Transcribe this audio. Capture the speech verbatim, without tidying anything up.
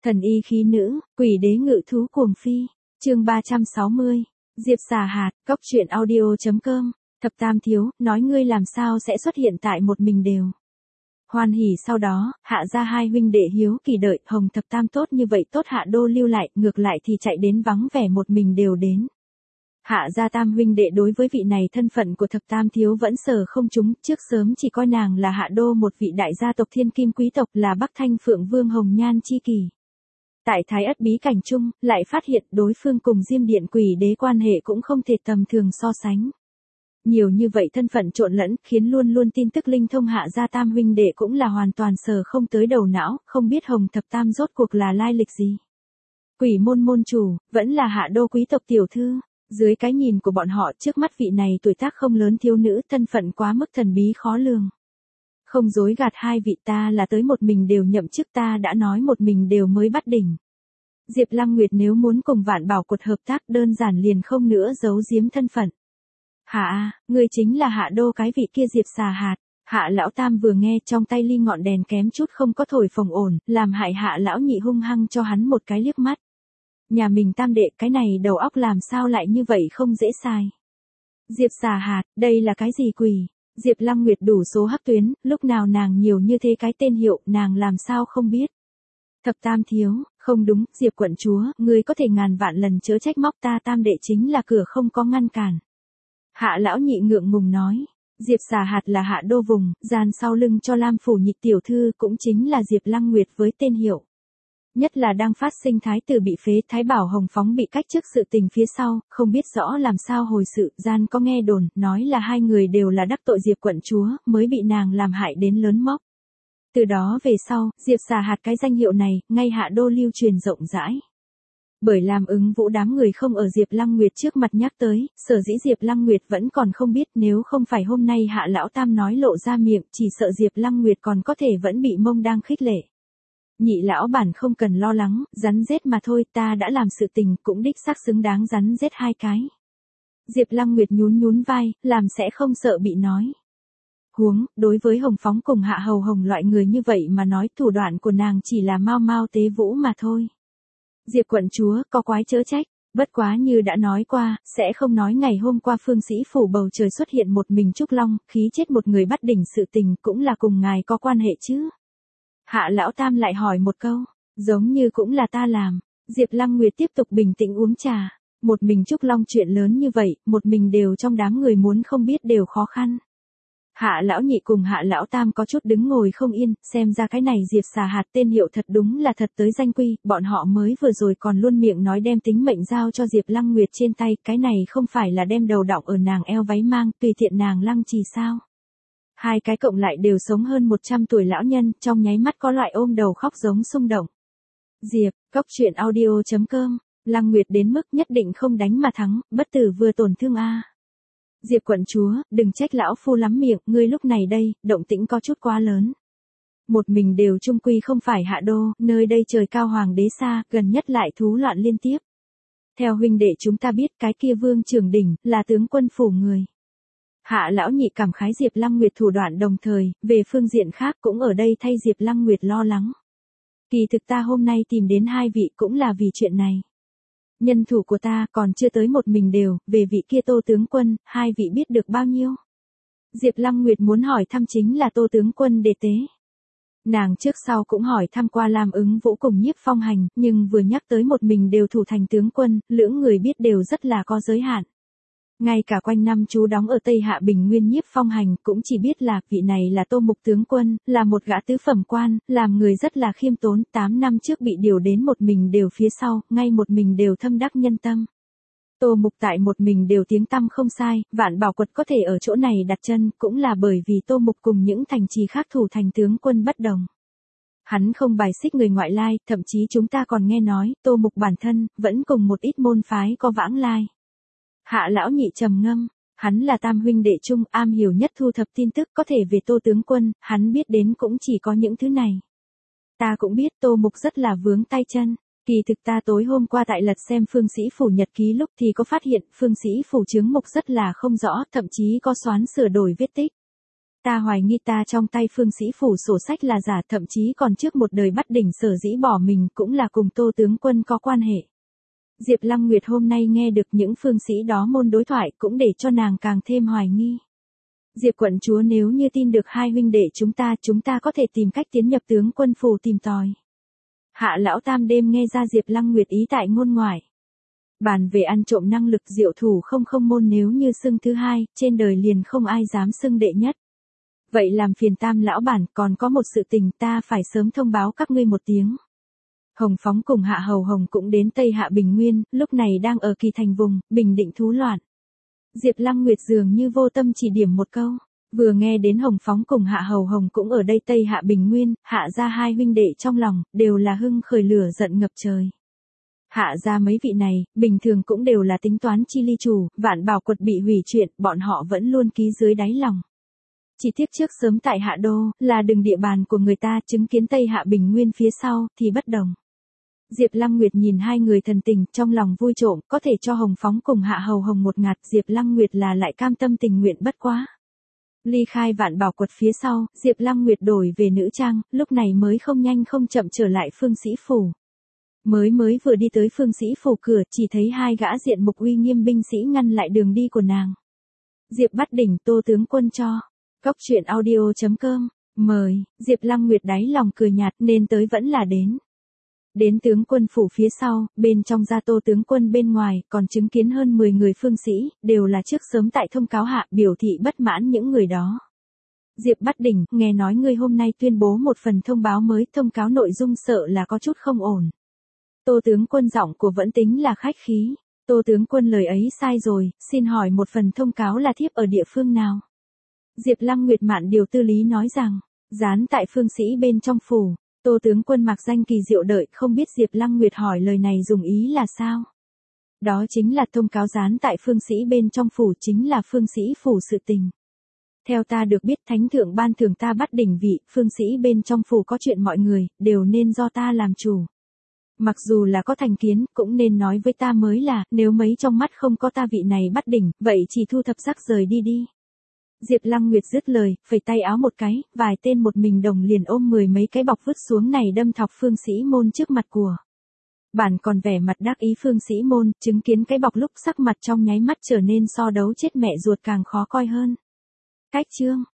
Thần y khí nữ, quỷ đế ngự thú cuồng phi. Chương ba trăm sáu mươi. Diệp Xà Hạt, cốc truyện audio chấm com. Thập Tam thiếu, nói ngươi làm sao sẽ xuất hiện tại một mình đều. Hoan hỉ sau đó, hạ ra hai huynh đệ hiếu kỳ đợi, Hồng Thập Tam tốt như vậy tốt hạ đô lưu lại, ngược lại thì chạy đến vắng vẻ một mình đều đến. Hạ gia tam huynh đệ đối với vị này thân phận của Thập Tam thiếu vẫn sờ không trúng, trước sớm chỉ coi nàng là hạ đô một vị đại gia tộc thiên kim quý tộc, là Bắc Thanh Phượng Vương Hồng Nhan chi kỳ. Tại Thái Ất bí cảnh chung, lại phát hiện đối phương cùng Diêm Điện quỷ đế quan hệ cũng không thể tầm thường so sánh. Nhiều như vậy thân phận trộn lẫn, khiến luôn luôn tin tức linh thông hạ gia tam huynh đệ cũng là hoàn toàn sờ không tới đầu não, không biết Hồng Thập Tam rốt cuộc là lai lịch gì. Quỷ môn môn chủ, vẫn là hạ đô quý tộc tiểu thư. Dưới cái nhìn của bọn họ, trước mắt vị này tuổi tác không lớn thiếu nữ, thân phận quá mức thần bí khó lường. Không dối gạt hai vị, ta là tới một mình đều nhậm chức, ta đã nói một mình đều mới bắt đỉnh. Diệp Lăng Nguyệt nếu muốn cùng Vạn Bảo Quật hợp tác đơn giản liền không nữa giấu giếm thân phận. Hạ, người chính là hạ đô cái vị kia Diệp Xà Hạt. Hạ lão tam vừa nghe, trong tay ly ngọn đèn kém chút không có thổi phồng ổn, làm hại hạ lão nhị hung hăng cho hắn một cái liếc mắt. Nhà mình tam đệ, cái này đầu óc làm sao lại như vậy không dễ sai. Diệp Xà Hạt, đây là cái gì quỷ? Diệp Lăng Nguyệt đủ số hắc tuyến, lúc nào nàng nhiều như thế cái tên hiệu, nàng làm sao không biết. Thập Tam thiếu, không đúng, Diệp quận chúa, ngươi có thể ngàn vạn lần chớ trách móc ta, tam đệ chính là cửa không có ngăn cản. Hạ lão nhị ngượng ngùng nói, Diệp Xà Hạt là hạ đô vùng, gian sau lưng cho Lam phủ nhị tiểu thư cũng chính là Diệp Lăng Nguyệt với tên hiệu. Nhất là đang phát sinh thái tử bị phế, Thái Bảo Hồng Phóng bị cách chức sự tình phía sau, không biết rõ làm sao hồi sự, gian có nghe đồn, nói là hai người đều là đắc tội Diệp quận chúa, mới bị nàng làm hại đến lớn mốc. Từ đó về sau, Diệp Xà Hạt cái danh hiệu này, ngay hạ đô lưu truyền rộng rãi. Bởi làm ứng vũ đám người không ở Diệp Lăng Nguyệt trước mặt nhắc tới, sở dĩ Diệp Lăng Nguyệt vẫn còn không biết, nếu không phải hôm nay hạ lão tam nói lộ ra miệng, chỉ sợ Diệp Lăng Nguyệt còn có thể vẫn bị mông đang khích lệ. Nhị lão bản không cần lo lắng, rắn rết mà thôi, ta đã làm sự tình cũng đích xác xứng đáng rắn rết hai cái. Diệp Lăng Nguyệt nhún nhún vai, làm sẽ không sợ bị nói. Huống, đối với Hồng Phóng cùng Hạ Hầu Hồng loại người như vậy mà nói, thủ đoạn của nàng chỉ là mau mau tế vũ mà thôi. Diệp quận chúa, có quái chớ trách, bất quá như đã nói qua, sẽ không nói ngày hôm qua Phương Sĩ phủ bầu trời xuất hiện một mình Trúc Long, khí chết một người bắt đỉnh sự tình cũng là cùng ngài có quan hệ chứ. Hạ lão tam lại hỏi một câu, giống như cũng là ta làm. Diệp Lăng Nguyệt tiếp tục bình tĩnh uống trà, một mình Trúc Long chuyện lớn như vậy, một mình đều trong đám người muốn không biết đều khó khăn. Hạ lão nhị cùng hạ lão tam có chút đứng ngồi không yên, xem ra cái này Diệp Xà Hạt tên hiệu thật đúng là thật tới danh quy, bọn họ mới vừa rồi còn luôn miệng nói đem tính mệnh giao cho Diệp Lăng Nguyệt trên tay, cái này không phải là đem đầu đọng ở nàng eo váy mang, tùy tiện nàng lăng trì sao. Hai cái cộng lại đều sống hơn một trăm tuổi lão nhân, trong nháy mắt có loại ôm đầu khóc giống xung động. Diệp, cốc truyện audio chấm com, Lăng Nguyệt đến mức nhất định không đánh mà thắng, bất tử vừa tổn thương a. Diệp quận chúa, đừng trách lão phu lắm miệng, ngươi lúc này đây, động tĩnh có chút quá lớn. Một mình đều trung quy không phải hạ đô, nơi đây trời cao hoàng đế xa, gần nhất lại thú loạn liên tiếp. Theo huynh đệ chúng ta biết, cái kia Vương Trường Đỉnh, là tướng quân phủ người. Hạ lão nhị cảm khái Diệp Lăng Nguyệt thủ đoạn, đồng thời, về phương diện khác cũng ở đây thay Diệp Lăng Nguyệt lo lắng. Kỳ thực ta hôm nay tìm đến hai vị cũng là vì chuyện này. Nhân thủ của ta còn chưa tới một mình đều, về vị kia Tô tướng quân, hai vị biết được bao nhiêu? Diệp Lăng Nguyệt muốn hỏi thăm chính là Tô tướng quân đệ tế. Nàng trước sau cũng hỏi thăm qua Lam Ứng Vũ cùng Nhiếp Phong Hành, nhưng vừa nhắc tới một mình đều thủ thành tướng quân, lưỡng người biết đều rất là có giới hạn. Ngay cả quanh năm chú đóng ở Tây Hạ Bình Nguyên Nhiếp Phong Hành cũng chỉ biết là vị này là Tô Mục tướng quân, là một gã tứ phẩm quan, làm người rất là khiêm tốn, tám năm trước bị điều đến một mình đều phía sau, ngay một mình đều thâm đắc nhân tâm. Tô Mục tại một mình đều tiếng tăm không sai, Vạn Bảo Quật có thể ở chỗ này đặt chân cũng là bởi vì Tô Mục cùng những thành trì khác thủ thành tướng quân bất đồng. Hắn không bài xích người ngoại lai, thậm chí chúng ta còn nghe nói, Tô Mục bản thân, vẫn cùng một ít môn phái có vãng lai. Hạ lão nhị trầm ngâm, hắn là tam huynh đệ chung, am hiểu nhất thu thập tin tức có thể về Tô tướng quân, hắn biết đến cũng chỉ có những thứ này. Ta cũng biết Tô Mục rất là vướng tay chân, kỳ thực ta tối hôm qua tại lật xem Phương Sĩ phủ nhật ký lúc thì có phát hiện Phương Sĩ phủ chướng mục rất là không rõ, thậm chí có xoán sửa đổi vết tích. Ta hoài nghi ta trong tay Phương Sĩ Phủ sổ sách là giả, thậm chí còn trước một đời bắt đỉnh sở dĩ bỏ mình cũng là cùng Tô tướng quân có quan hệ. Diệp Lăng Nguyệt hôm nay nghe được những phương sĩ đó môn đối thoại cũng để cho nàng càng thêm hoài nghi. Diệp quận chúa, nếu như tin được hai huynh đệ chúng ta, chúng ta có thể tìm cách tiến nhập tướng quân phủ tìm tòi. Hạ lão tam đêm nghe ra Diệp Lăng Nguyệt ý tại ngôn ngoại. Bàn về ăn trộm năng lực diệu thủ không không môn, nếu như xưng thứ hai, trên đời liền không ai dám xưng đệ nhất. Vậy làm phiền Tam lão bản, còn có một sự tình ta phải sớm thông báo các ngươi một tiếng. Hồng Phóng cùng Hạ Hầu Hồng cũng đến Tây Hạ Bình Nguyên, lúc này đang ở Kỳ Thành vùng, bình định thú loạn. Diệp Lăng Nguyệt dường như vô tâm chỉ điểm một câu, vừa nghe đến Hồng Phóng cùng Hạ Hầu Hồng cũng ở đây Tây Hạ Bình Nguyên, Hạ gia hai huynh đệ trong lòng, đều là hưng khởi lửa giận ngập trời. Hạ gia mấy vị này, bình thường cũng đều là tính toán chi ly chủ, Vạn Bảo Quật bị hủy chuyện, bọn họ vẫn luôn ký dưới đáy lòng. Chỉ tiếc trước sớm tại Hạ Đô, là đường địa bàn của người ta, chứng kiến Tây Hạ Bình Nguyên phía sau, thì bất đồng. Diệp Lăng Nguyệt nhìn hai người thần tình, trong lòng vui trộm, có thể cho Hồng Phóng cùng Hạ Hầu Hồng một ngạt, Diệp Lăng Nguyệt là lại cam tâm tình nguyện bất quá. Ly khai Vạn Bảo Quật phía sau, Diệp Lăng Nguyệt đổi về nữ trang, lúc này mới không nhanh không chậm trở lại Phương Sĩ Phủ. Mới mới vừa đi tới Phương Sĩ Phủ cửa, chỉ thấy hai gã diện mục uy nghiêm binh sĩ ngăn lại đường đi của nàng. Diệp bắt đỉnh, Tô tướng quân cho. Cốc truyện audio chấm com, mời, Diệp Lăng Nguyệt đáy lòng cười nhạt, nên tới vẫn là đến. Đến tướng quân phủ phía sau, bên trong ra Tô tướng quân, bên ngoài, còn chứng kiến hơn mười người phương sĩ, đều là trước sớm tại thông cáo hạ, biểu thị bất mãn những người đó. Diệp bắt đỉnh, nghe nói ngươi hôm nay tuyên bố một phần thông báo mới, thông cáo nội dung sợ là có chút không ổn. Tô tướng quân giọng của vẫn tính là khách khí. Tô tướng quân lời ấy sai rồi, xin hỏi một phần thông cáo là thiếp ở địa phương nào? Diệp Lăng Nguyệt mạn điều tư lý nói rằng, dán tại phương sĩ bên trong phủ. Tô tướng quân mặc danh kỳ diệu đợi, không biết Diệp Lăng Nguyệt hỏi lời này dùng ý là sao? Đó chính là thông cáo dán tại phương sĩ bên trong phủ, chính là phương sĩ phủ sự tình. Theo ta được biết, thánh thượng ban thưởng ta bắt đỉnh vị, phương sĩ bên trong phủ có chuyện mọi người, đều nên do ta làm chủ. Mặc dù là có thành kiến, cũng nên nói với ta mới là, nếu mấy trong mắt không có ta vị này bắt đỉnh, vậy chỉ thu thập rác rời đi đi. Diệp Lăng Nguyệt dứt lời, phẩy tay áo một cái, vài tên một mình đồng liền ôm mười mấy cái bọc vứt xuống này đâm thọc phương sĩ môn trước mặt của. Bản còn vẻ mặt đắc ý phương sĩ môn, chứng kiến cái bọc lúc sắc mặt trong nháy mắt trở nên so đấu chết mẹ ruột càng khó coi hơn. Cách chương